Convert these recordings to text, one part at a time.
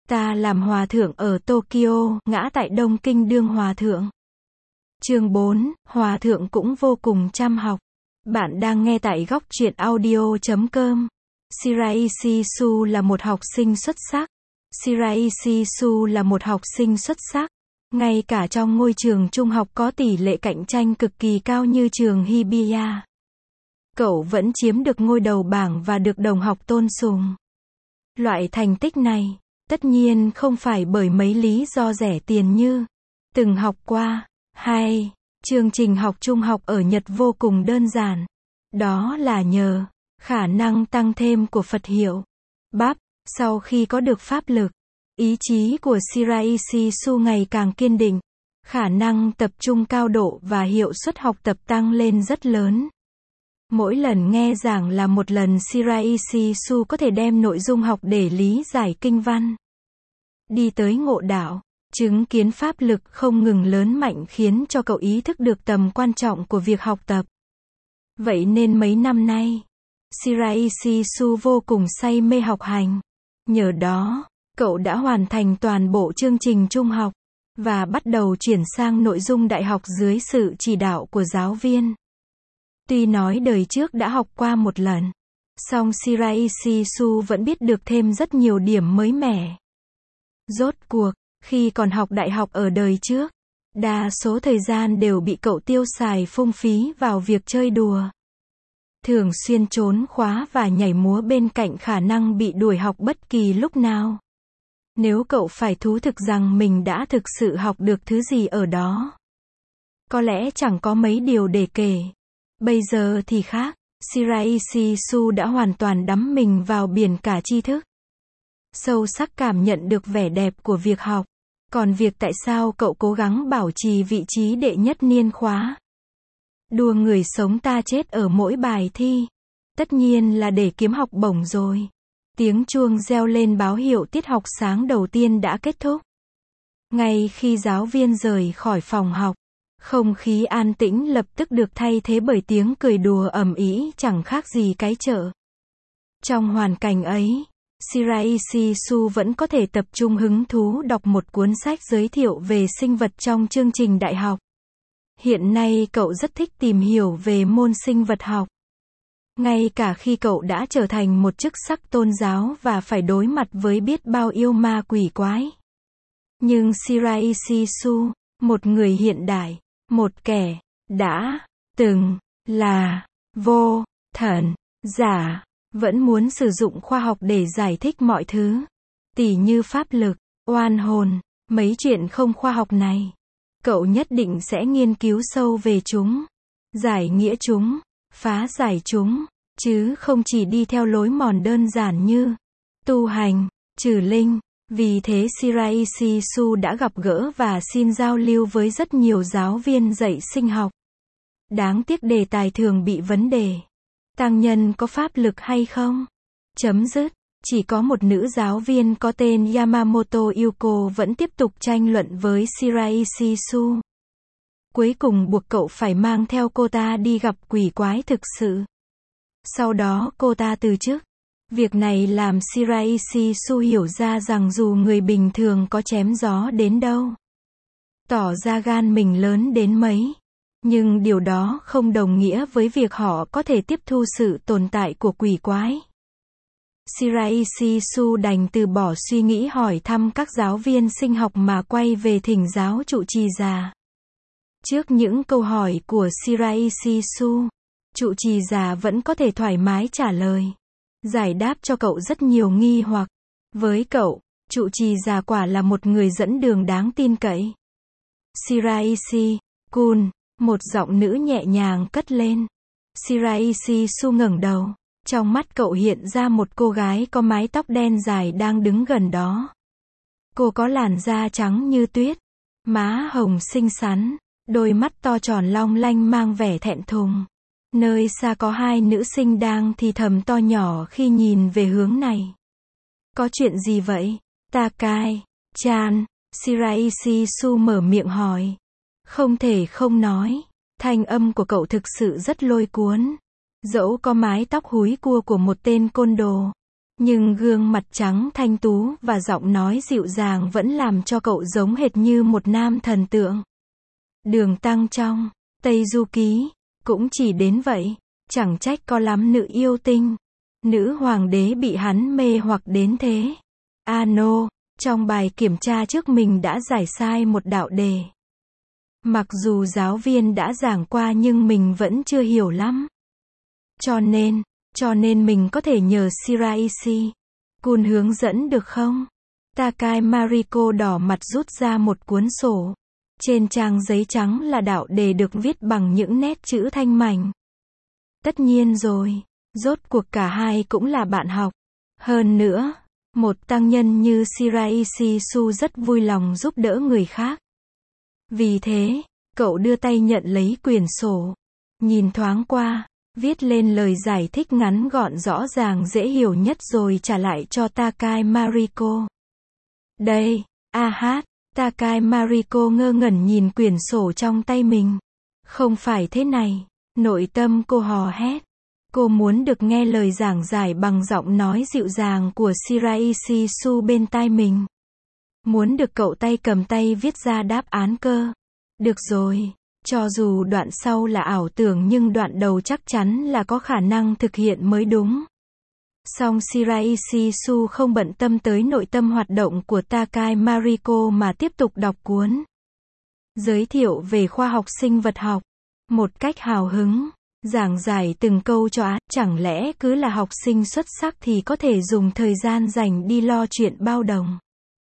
Ta làm hòa thượng ở Tokyo, ngã tại Đông Kinh đương hòa thượng. Chương 4, hòa thượng cũng vô cùng chăm học. Bạn đang nghe tại góc truyện audio.com. Shiraishi Su là một học sinh xuất sắc. Shiraishi Su là một học sinh xuất sắc. Ngay cả trong ngôi trường trung học có tỷ lệ cạnh tranh cực kỳ cao như trường Hibiya, cậu vẫn chiếm được ngôi đầu bảng và được đồng học tôn sùng. Loại thành tích này, tất nhiên không phải bởi mấy lý do rẻ tiền như từng học qua, hay chương trình học trung học ở Nhật vô cùng đơn giản. Đó là nhờ khả năng tăng thêm của Phật hiệu Báp. Sau khi có được pháp lực, ý chí của Shiraishi Su ngày càng kiên định, khả năng tập trung cao độ và hiệu suất học tập tăng lên rất lớn. Mỗi lần nghe giảng là một lần Shiraishi Su có thể đem nội dung học để lý giải kinh văn. Đi tới ngộ đạo, chứng kiến pháp lực không ngừng lớn mạnh khiến cho cậu ý thức được tầm quan trọng của việc học tập. Vậy nên mấy năm nay, Shiraishi Su vô cùng say mê học hành. Nhờ đó, cậu đã hoàn thành toàn bộ chương trình trung học, và bắt đầu chuyển sang nội dung đại học dưới sự chỉ đạo của giáo viên. Tuy nói đời trước đã học qua một lần, song Shiraishi Su vẫn biết được thêm rất nhiều điểm mới mẻ. Rốt cuộc, khi còn học đại học ở đời trước, đa số thời gian đều bị cậu tiêu xài phung phí vào việc chơi đùa. Thường xuyên trốn khóa và nhảy múa bên cạnh khả năng bị đuổi học bất kỳ lúc nào. Nếu cậu phải thú thực rằng mình đã thực sự học được thứ gì ở đó, có lẽ chẳng có mấy điều để kể. Bây giờ thì khác, Shiraishi Su đã hoàn toàn đắm mình vào biển cả tri thức. Sâu sắc cảm nhận được vẻ đẹp của việc học. Còn việc tại sao cậu cố gắng bảo trì vị trí đệ nhất niên khóa, đùa người sống ta chết ở mỗi bài thi, tất nhiên là để kiếm học bổng rồi. Tiếng chuông reo lên báo hiệu tiết học sáng đầu tiên đã kết thúc. Ngay khi giáo viên rời khỏi phòng học, không khí an tĩnh lập tức được thay thế bởi tiếng cười đùa ầm ĩ chẳng khác gì cái chợ. Trong hoàn cảnh ấy, Shiraishi Su vẫn có thể tập trung hứng thú đọc một cuốn sách giới thiệu về sinh vật trong chương trình đại học. Hiện nay cậu rất thích tìm hiểu về môn sinh vật học. Ngay cả khi cậu đã trở thành một chức sắc tôn giáo và phải đối mặt với biết bao yêu ma quỷ quái. Nhưng Shiraishi Su, một người hiện đại, một kẻ đã từng là vô thần giả, vẫn muốn sử dụng khoa học để giải thích mọi thứ. Tỉ như pháp lực, oan hồn, mấy chuyện không khoa học này. Cậu nhất định sẽ nghiên cứu sâu về chúng, giải nghĩa chúng, phá giải chúng, chứ không chỉ đi theo lối mòn đơn giản như tu hành, trừ linh. Vì thế Shiraishi Su đã gặp gỡ và xin giao lưu với rất nhiều giáo viên dạy sinh học. Đáng tiếc đề tài thường bị vấn đề: tăng nhân có pháp lực hay không? Chấm dứt. Chỉ có một nữ giáo viên có tên Yamamoto Yuko vẫn tiếp tục tranh luận với Shiraishi Su. Cuối cùng buộc cậu phải mang theo cô ta đi gặp quỷ quái thực sự. Sau đó cô ta từ chức. Việc này làm Shiraishi Su hiểu ra rằng dù người bình thường có chém gió đến đâu, tỏ ra gan mình lớn đến mấy, nhưng điều đó không đồng nghĩa với việc họ có thể tiếp thu sự tồn tại của quỷ quái. Shiraishi Su đành từ bỏ suy nghĩ hỏi thăm các giáo viên sinh học mà quay về thỉnh giáo trụ trì già. Trước những câu hỏi của Shiraishi Su, trụ trì già vẫn có thể thoải mái trả lời, giải đáp cho cậu rất nhiều nghi hoặc. Với cậu, trụ trì già quả là một người dẫn đường đáng tin cậy. Shiraishi-kun, một giọng nữ nhẹ nhàng cất lên. Shiraishi Su ngẩng đầu. Trong mắt cậu hiện ra một cô gái có mái tóc đen dài đang đứng gần đó. Cô có làn da trắng như tuyết, má hồng xinh xắn, đôi mắt to tròn long lanh mang vẻ thẹn thùng. Nơi xa có hai nữ sinh đang thì thầm to nhỏ khi nhìn về hướng này. Có chuyện gì vậy? Takai-chan, Shiraishi Su mở miệng hỏi. Không thể không nói, thanh âm của cậu thực sự rất lôi cuốn. Dẫu có mái tóc húi cua của một tên côn đồ, Nhưng gương mặt trắng thanh tú và giọng nói dịu dàng vẫn làm cho cậu giống hệt như một nam thần tượng. Đường Tăng trong Tây Du Ký cũng chỉ đến vậy, chẳng trách có lắm nữ yêu tinh, nữ hoàng đế bị hắn mê hoặc đến thế. Ano, trong bài kiểm tra trước mình đã giải sai một đạo đề. Mặc dù giáo viên đã giảng qua nhưng mình vẫn chưa hiểu lắm. Cho nên mình có thể nhờ Shiraishi Kun hướng dẫn được không? Takai Mariko đỏ mặt rút ra một cuốn sổ. Trên trang giấy trắng là đạo đề được viết bằng những nét chữ thanh mảnh. Tất nhiên rồi, rốt cuộc cả hai cũng là bạn học. Hơn nữa, một tăng nhân như Shiraishi Su rất vui lòng giúp đỡ người khác. Vì thế, cậu đưa tay nhận lấy quyển sổ. Nhìn thoáng qua, viết lên lời giải thích ngắn gọn rõ ràng dễ hiểu nhất rồi trả lại cho Takai Mariko. Đây, Takai Mariko ngơ ngẩn nhìn quyển sổ trong tay mình. Không phải thế này, nội tâm cô hò hét. Cô muốn được nghe lời giảng giải bằng giọng nói dịu dàng của Shiraishi Su bên tai mình. Muốn được cậu tay cầm tay viết ra đáp án cơ. Được rồi, cho dù đoạn sau là ảo tưởng nhưng đoạn đầu chắc chắn là có khả năng thực hiện mới đúng. Song Shiraishi Su không bận tâm tới nội tâm hoạt động của Takai Mariko mà tiếp tục đọc cuốn. Giới thiệu về khoa học sinh vật học. Một cách hào hứng, giảng giải từng câu cho chẳng lẽ cứ là học sinh xuất sắc thì có thể dùng thời gian dành đi lo chuyện bao đồng.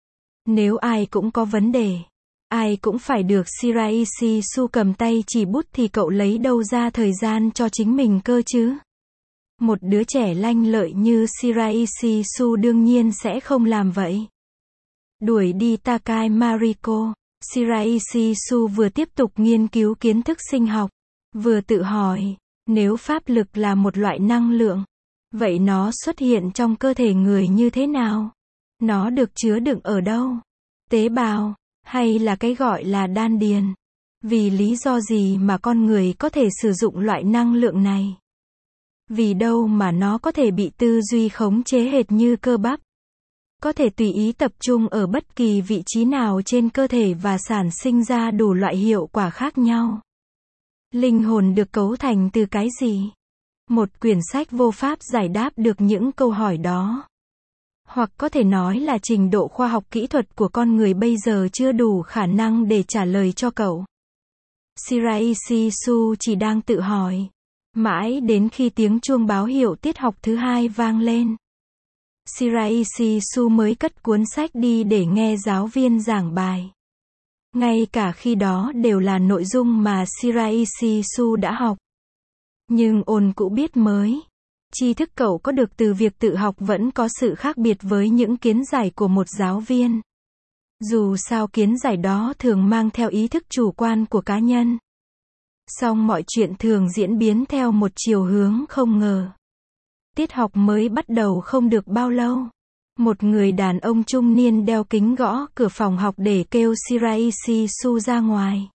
Nếu ai cũng có vấn đề, ai cũng phải được Shiraishi Su cầm tay chỉ bút thì cậu lấy đâu ra thời gian cho chính mình cơ chứ? Một đứa trẻ lanh lợi như Shiraishi Su đương nhiên sẽ không làm vậy. Đuổi đi Takai Mariko, Shiraishi Su vừa tiếp tục nghiên cứu kiến thức sinh học, vừa tự hỏi, nếu pháp lực là một loại năng lượng, vậy nó xuất hiện trong cơ thể người như thế nào? Nó được chứa đựng ở đâu? Tế bào, hay là cái gọi là đan điền? Vì lý do gì mà con người có thể sử dụng loại năng lượng này? Vì đâu mà nó có thể bị tư duy khống chế hệt như cơ bắp? Có thể tùy ý tập trung ở bất kỳ vị trí nào trên cơ thể và sản sinh ra đủ loại hiệu quả khác nhau. Linh hồn được cấu thành từ cái gì? Một quyển sách vô pháp giải đáp được những câu hỏi đó. Hoặc có thể nói là trình độ khoa học kỹ thuật của con người bây giờ chưa đủ khả năng để trả lời cho cậu. Shiraishi Su chỉ đang tự hỏi. Mãi đến khi tiếng chuông báo hiệu tiết học thứ hai vang lên, Shiraishi Su mới cất cuốn sách đi để nghe giáo viên giảng bài. Ngay cả khi đó đều là nội dung mà Shiraishi Su đã học. Nhưng ôn cũ biết mới. Tri thức cậu có được từ việc tự học vẫn có sự khác biệt với những kiến giải của một giáo viên. Dù sao kiến giải đó thường mang theo ý thức chủ quan của cá nhân. Song mọi chuyện thường diễn biến theo một chiều hướng không ngờ. Tiết học mới bắt đầu không được bao lâu. Một người đàn ông trung niên đeo kính gõ cửa phòng học để kêu Shiraishi Su ra ngoài.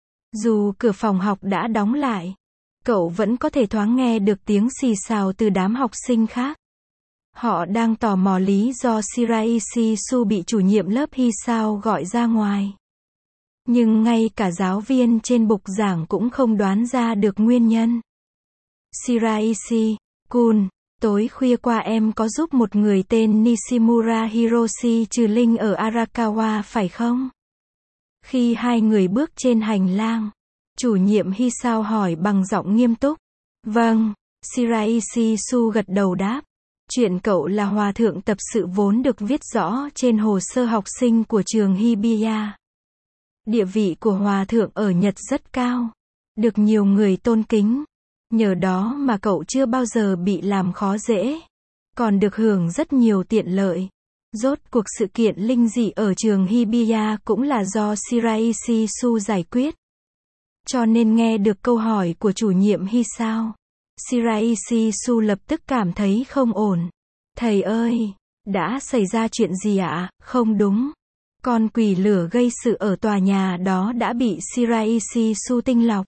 Dù cửa phòng học đã đóng lại, cậu vẫn có thể thoáng nghe được tiếng xì xào từ đám học sinh khác. Họ đang tò mò lý do Shiraishi Su bị chủ nhiệm lớp Hisao gọi ra ngoài. Nhưng ngay cả giáo viên trên bục giảng cũng không đoán ra được nguyên nhân. Shiraishi Kun, tối khuya qua em có giúp một người tên Nishimura Hiroshi trừ linh ở Arakawa phải không? Khi hai người bước trên hành lang, chủ nhiệm Hisao hỏi bằng giọng nghiêm túc. Vâng, Shiraishi Su gật đầu đáp. Chuyện cậu là hòa thượng tập sự vốn được viết rõ trên hồ sơ học sinh của trường Hibiya. Địa vị của hòa thượng ở Nhật rất cao, được nhiều người tôn kính. Nhờ đó mà cậu chưa bao giờ bị làm khó dễ, còn được hưởng rất nhiều tiện lợi. Rốt cuộc sự kiện linh dị ở trường Hibiya cũng là do Shiraishi Su giải quyết. Cho nên nghe được câu hỏi của chủ nhiệm Hisao, Shiraishi Su lập tức cảm thấy không ổn. Thầy ơi, đã xảy ra chuyện gì ạ? Không đúng. Con quỷ lửa gây sự ở tòa nhà đó đã bị Shiraishi Su tinh lọc.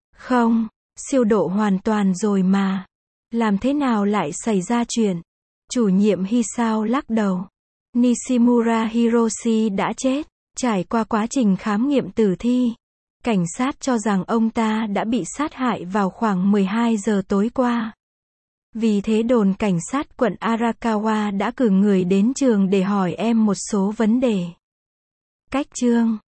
Không, siêu độ hoàn toàn rồi mà. Làm thế nào lại xảy ra chuyện? Chủ nhiệm Hisao lắc đầu. Nishimura Hiroshi đã chết. Trải qua quá trình khám nghiệm tử thi, cảnh sát cho rằng ông ta đã bị sát hại vào khoảng 12 giờ tối qua. Vì thế đồn cảnh sát quận Arakawa đã cử người đến trường để hỏi em một số vấn đề. Cách chương